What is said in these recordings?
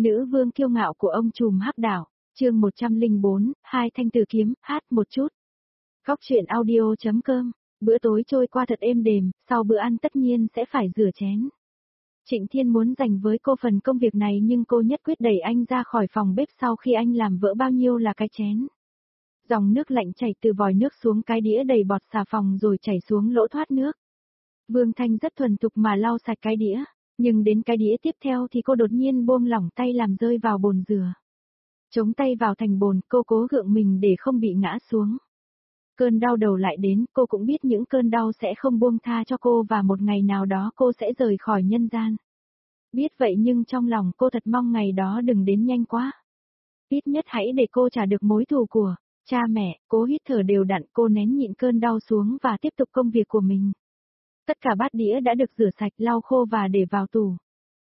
Nữ vương kiêu ngạo của ông trùm hắc đảo, chương 104, hai thanh tử kiếm, hát một chút. Góc truyện audio.com, bữa tối trôi qua thật êm đềm, sau bữa ăn tất nhiên sẽ phải rửa chén. Trịnh Thiên muốn dành với cô phần công việc này nhưng cô nhất quyết đẩy anh ra khỏi phòng bếp sau khi anh làm vỡ bao nhiêu là cái chén. Dòng nước lạnh chảy từ vòi nước xuống cái đĩa đầy bọt xà phòng rồi chảy xuống lỗ thoát nước. Vương Thanh rất thuần thục mà lau sạch cái đĩa, nhưng đến cái đĩa tiếp theo thì cô đột nhiên buông lỏng tay làm rơi vào bồn rửa. Chống tay vào thành bồn, cô cố gượng mình để không bị ngã xuống. Cơn đau đầu lại đến, cô cũng biết những cơn đau sẽ không buông tha cho cô và một ngày nào đó cô sẽ rời khỏi nhân gian. Biết vậy nhưng trong lòng cô thật mong ngày đó đừng đến nhanh quá. Ít nhất hãy để cô trả được mối thù của cha mẹ. Cố hít thở đều đặn, cô nén nhịn cơn đau xuống và tiếp tục công việc của mình. Tất cả bát đĩa đã được rửa sạch, lau khô và để vào tủ.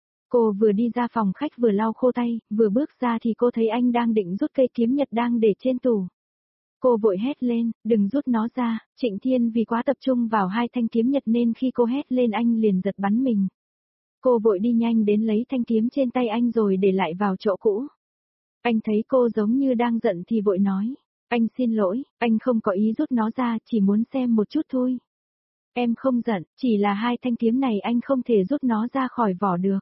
Cô vừa đi ra phòng khách vừa lau khô tay, vừa bước ra thì cô thấy anh đang định rút cây kiếm nhật đang để trên tủ. Cô vội hét lên, đừng rút nó ra. Trịnh Thiên vì quá tập trung vào hai thanh kiếm nhật nên khi cô hét lên anh liền giật bắn mình. Cô vội đi nhanh đến lấy thanh kiếm trên tay anh rồi để lại vào chỗ cũ. Anh thấy cô giống như đang giận thì vội nói, anh xin lỗi, anh không có ý rút nó ra, chỉ muốn xem một chút thôi. Em không giận, chỉ là hai thanh kiếm này anh không thể rút nó ra khỏi vỏ được.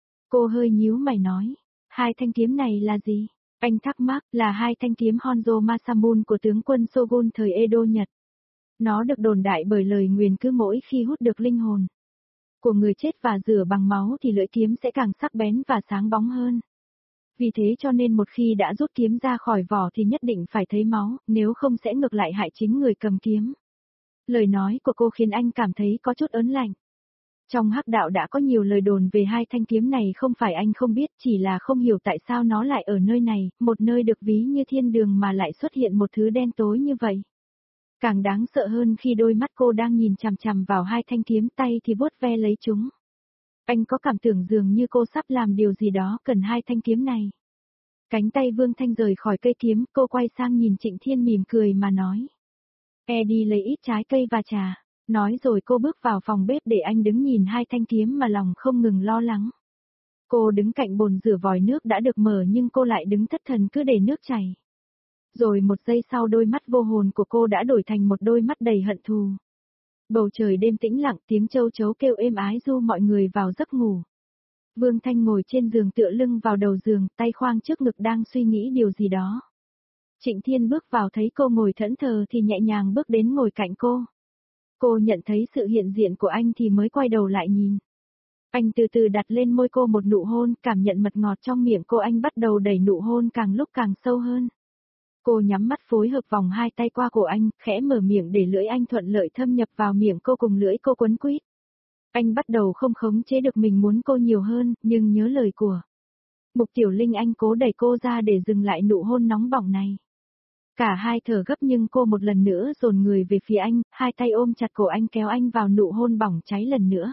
Cô hơi nhíu mày nói, hai thanh kiếm này là gì? Anh thắc mắc, là hai thanh kiếm Honjo Masamune của tướng quân Shogun thời Edo Nhật. Nó được đồn đại bởi lời nguyền cứ mỗi khi hút được linh hồn của người chết và rửa bằng máu thì lưỡi kiếm sẽ càng sắc bén và sáng bóng hơn. Vì thế cho nên một khi đã rút kiếm ra khỏi vỏ thì nhất định phải thấy máu, nếu không sẽ ngược lại hại chính người cầm kiếm. Lời nói của cô khiến anh cảm thấy có chút ớn lạnh. Trong hắc đạo đã có nhiều lời đồn về hai thanh kiếm này, không phải anh không biết, chỉ là không hiểu tại sao nó lại ở nơi này, một nơi được ví như thiên đường mà lại xuất hiện một thứ đen tối như vậy. Càng đáng sợ hơn khi đôi mắt cô đang nhìn chằm chằm vào hai thanh kiếm, tay thì vuốt ve lấy chúng. Anh có cảm tưởng dường như cô sắp làm điều gì đó cần hai thanh kiếm này. Cánh tay Vương Thanh rời khỏi cây kiếm, cô quay sang nhìn Trịnh Thiên mỉm cười mà nói. Đi lấy ít trái cây và trà. Nói rồi cô bước vào phòng bếp để anh đứng nhìn hai thanh kiếm mà lòng không ngừng lo lắng. Cô đứng cạnh bồn rửa vòi nước đã được mở nhưng cô lại đứng thất thần cứ để nước chảy. Rồi một giây sau đôi mắt vô hồn của cô đã đổi thành một đôi mắt đầy hận thù. Bầu trời đêm tĩnh lặng, tiếng châu chấu kêu êm ái du mọi người vào giấc ngủ. Vương Thanh ngồi trên giường tựa lưng vào đầu giường, tay khoang trước ngực đang suy nghĩ điều gì đó. Trịnh Thiên bước vào thấy cô ngồi thẫn thờ thì nhẹ nhàng bước đến ngồi cạnh cô. Cô nhận thấy sự hiện diện của anh thì mới quay đầu lại nhìn. Anh từ từ đặt lên môi cô một nụ hôn, cảm nhận mật ngọt trong miệng cô, anh bắt đầu đẩy nụ hôn càng lúc càng sâu hơn. Cô nhắm mắt phối hợp vòng hai tay qua cổ anh, khẽ mở miệng để lưỡi anh thuận lợi thâm nhập vào miệng cô cùng lưỡi cô quấn quýt. Anh bắt đầu không khống chế được mình muốn cô nhiều hơn, nhưng nhớ lời của Mục Tiểu Linh anh cố đẩy cô ra để dừng lại nụ hôn nóng bỏng này. Cả hai thở gấp nhưng cô một lần nữa dồn người về phía anh, hai tay ôm chặt cổ anh kéo anh vào nụ hôn bỏng cháy lần nữa.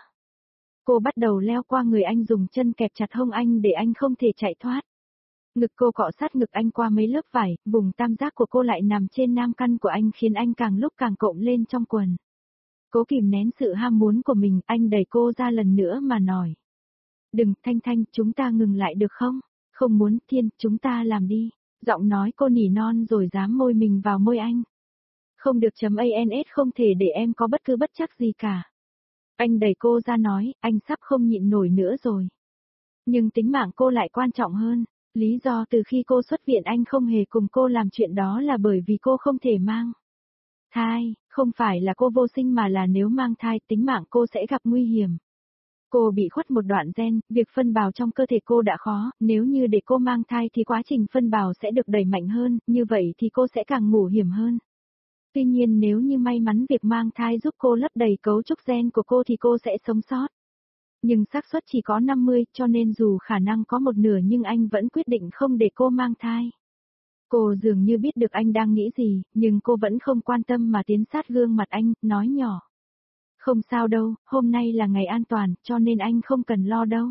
Cô bắt đầu leo qua người anh, dùng chân kẹp chặt hông anh để anh không thể chạy thoát. Ngực cô cọ sát ngực anh qua mấy lớp vải, vùng tam giác của cô lại nằm trên nam căn của anh khiến anh càng lúc càng cộm lên trong quần. Cố kìm nén sự ham muốn của mình, anh đẩy cô ra lần nữa mà nói. Đừng, Thanh Thanh, chúng ta ngừng lại được không? Không muốn, Thiên, chúng ta làm đi. Giọng nói cô nỉ non rồi dám môi mình vào môi anh. Không được .ans, không thể để em có bất cứ bất trắc gì cả. Anh đẩy cô ra nói, anh sắp không nhịn nổi nữa rồi. Nhưng tính mạng cô lại quan trọng hơn. Lý do từ khi cô xuất viện anh không hề cùng cô làm chuyện đó là bởi vì cô không thể mang thai, không phải là cô vô sinh mà là nếu mang thai tính mạng cô sẽ gặp nguy hiểm. Cô bị khuất một đoạn gen, việc phân bào trong cơ thể cô đã khó, nếu như để cô mang thai thì quá trình phân bào sẽ được đẩy mạnh hơn, như vậy thì cô sẽ càng nguy hiểm hơn. Tuy nhiên nếu như may mắn việc mang thai giúp cô lấp đầy cấu trúc gen của cô thì cô sẽ sống sót. Nhưng xác suất chỉ có 50, cho nên dù khả năng có một nửa nhưng anh vẫn quyết định không để cô mang thai. Cô dường như biết được anh đang nghĩ gì, nhưng cô vẫn không quan tâm mà tiến sát gương mặt anh, nói nhỏ. Không sao đâu, hôm nay là ngày an toàn, cho nên anh không cần lo đâu.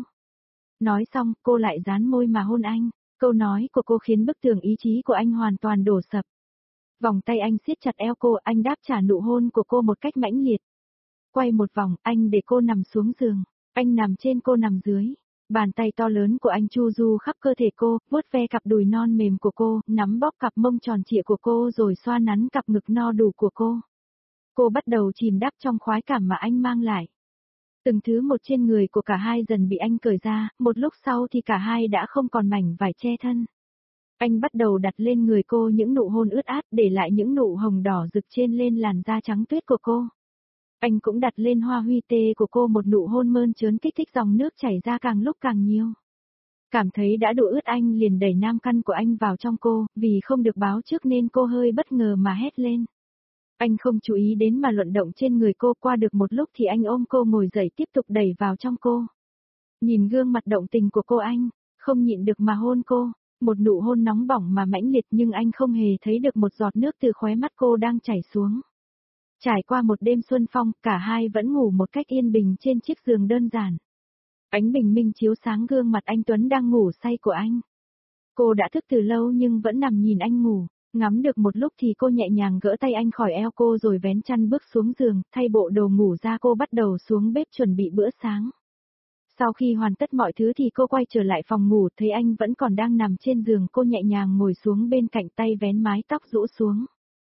Nói xong, cô lại dán môi mà hôn anh. Câu nói của cô khiến bức tường ý chí của anh hoàn toàn đổ sập. Vòng tay anh siết chặt eo cô, anh đáp trả nụ hôn của cô một cách mãnh liệt. Quay một vòng, anh để cô nằm xuống giường. Anh nằm trên, cô nằm dưới. Bàn tay to lớn của anh chu du khắp cơ thể cô, vuốt ve cặp đùi non mềm của cô, nắm bóp cặp mông tròn trịa của cô rồi xoa nắn cặp ngực no đủ của cô. Cô bắt đầu chìm đắm trong khoái cảm mà anh mang lại. Từng thứ một trên người của cả hai dần bị anh cởi ra, một lúc sau thì cả hai đã không còn mảnh vải che thân. Anh bắt đầu đặt lên người cô những nụ hôn ướt át, để lại những nụ hồng đỏ rực trên lên làn da trắng tuyết của cô. Anh cũng đặt lên hoa huy tê của cô một nụ hôn mơn trớn kích thích dòng nước chảy ra càng lúc càng nhiều. Cảm thấy đã đủ ướt anh liền đẩy nam căn của anh vào trong cô, vì không được báo trước nên cô hơi bất ngờ mà hét lên. Anh không chú ý đến mà luận động trên người cô, qua được một lúc thì anh ôm cô ngồi dậy tiếp tục đẩy vào trong cô. Nhìn gương mặt động tình của cô anh, không nhịn được mà hôn cô, một nụ hôn nóng bỏng mà mãnh liệt nhưng anh không hề thấy được một giọt nước từ khóe mắt cô đang chảy xuống. Trải qua một đêm xuân phong, cả hai vẫn ngủ một cách yên bình trên chiếc giường đơn giản. Ánh bình minh chiếu sáng gương mặt anh Tuấn đang ngủ say của anh. Cô đã thức từ lâu nhưng vẫn nằm nhìn anh ngủ, ngắm được một lúc thì cô nhẹ nhàng gỡ tay anh khỏi eo cô rồi vén chăn bước xuống giường, thay bộ đồ ngủ ra cô bắt đầu xuống bếp chuẩn bị bữa sáng. Sau khi hoàn tất mọi thứ thì cô quay trở lại phòng ngủ, thấy anh vẫn còn đang nằm trên giường, cô nhẹ nhàng ngồi xuống bên cạnh, tay vén mái tóc rũ xuống.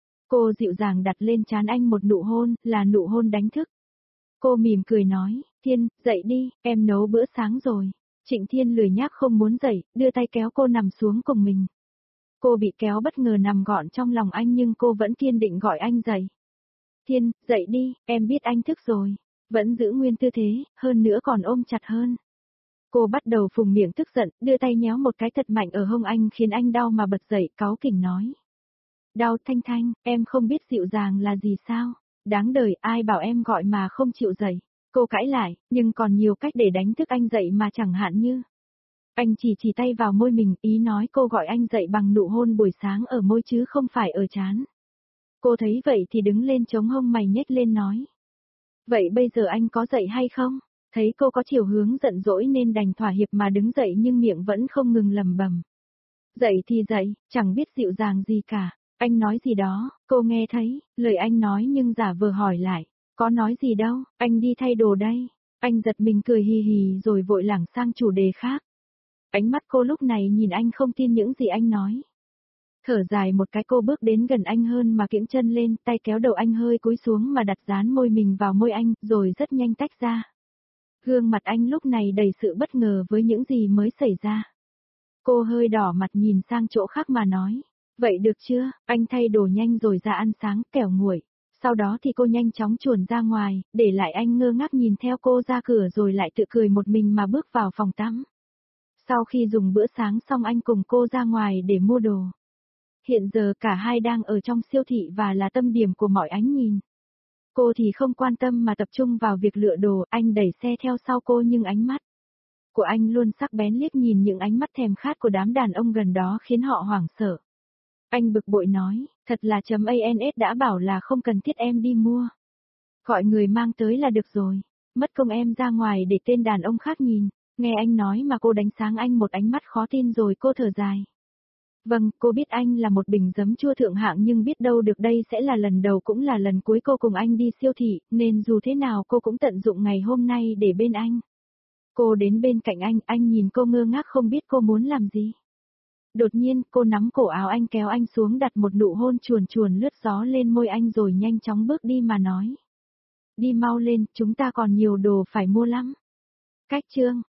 Cô dịu dàng đặt lên trán anh một nụ hôn, là nụ hôn đánh thức. Cô mỉm cười nói, Thiên, dậy đi, em nấu bữa sáng rồi. Trịnh Thiên lười nhác không muốn dậy, đưa tay kéo cô nằm xuống cùng mình. Cô bị kéo bất ngờ nằm gọn trong lòng anh nhưng cô vẫn kiên định gọi anh dậy. Thiên, dậy đi, em biết anh thức rồi. Vẫn giữ nguyên tư thế, hơn nữa còn ôm chặt hơn. Cô bắt đầu phùng miệng tức giận, đưa tay nhéo một cái thật mạnh ở hông anh khiến anh đau mà bật dậy, cáu kỉnh nói. Đau Thanh Thanh, em không biết dịu dàng là gì sao? Đáng đời, ai bảo em gọi mà không chịu dậy. Cô cãi lại, nhưng còn nhiều cách để đánh thức anh dậy mà chẳng hạn như. Anh chỉ tay vào môi mình, ý nói cô gọi anh dậy bằng nụ hôn buổi sáng ở môi chứ không phải ở trán. Cô thấy vậy thì đứng lên chống hông mày nhếch lên nói. Vậy bây giờ anh có dậy hay không? Thấy cô có chiều hướng giận dỗi nên đành thỏa hiệp mà đứng dậy nhưng miệng vẫn không ngừng lẩm bẩm. Dậy thì dậy, chẳng biết dịu dàng gì cả. Anh nói gì đó, cô nghe thấy, lời anh nói nhưng giả vờ hỏi lại. Có nói gì đâu, anh đi thay đồ đây. Anh giật mình cười hì hì rồi vội lảng sang chủ đề khác. Ánh mắt cô lúc này nhìn anh không tin những gì anh nói. Thở dài một cái cô bước đến gần anh hơn mà kiễng chân lên, tay kéo đầu anh hơi cúi xuống mà đặt dán môi mình vào môi anh, rồi rất nhanh tách ra. Gương mặt anh lúc này đầy sự bất ngờ với những gì mới xảy ra. Cô hơi đỏ mặt nhìn sang chỗ khác mà nói. Vậy được chưa, anh thay đồ nhanh rồi ra ăn sáng, kẻo nguội. Sau đó thì cô nhanh chóng chuồn ra ngoài, để lại anh ngơ ngác nhìn theo cô ra cửa rồi lại tự cười một mình mà bước vào phòng tắm. Sau khi dùng bữa sáng xong anh cùng cô ra ngoài để mua đồ. Hiện giờ cả hai đang ở trong siêu thị và là tâm điểm của mọi ánh nhìn. Cô thì không quan tâm mà tập trung vào việc lựa đồ, anh đẩy xe theo sau cô nhưng ánh mắt của anh luôn sắc bén liếc nhìn những ánh mắt thèm khát của đám đàn ông gần đó khiến họ hoảng sợ. Anh bực bội nói, thật là .ans đã bảo là không cần thiết em đi mua. Gọi người mang tới là được rồi, mất công em ra ngoài để tên đàn ông khác nhìn. Nghe anh nói mà cô đánh sáng anh một ánh mắt khó tin rồi cô thở dài. Vâng, cô biết anh là một bình giấm chua thượng hạng nhưng biết đâu được đây sẽ là lần đầu cũng là lần cuối cô cùng anh đi siêu thị, nên dù thế nào cô cũng tận dụng ngày hôm nay để bên anh. Cô đến bên cạnh anh nhìn cô ngơ ngác không biết cô muốn làm gì. Đột nhiên, cô nắm cổ áo anh kéo anh xuống đặt một nụ hôn chuồn chuồn lướt gió lên môi anh rồi nhanh chóng bước đi mà nói. Đi mau lên, chúng ta còn nhiều đồ phải mua lắm. Cách chương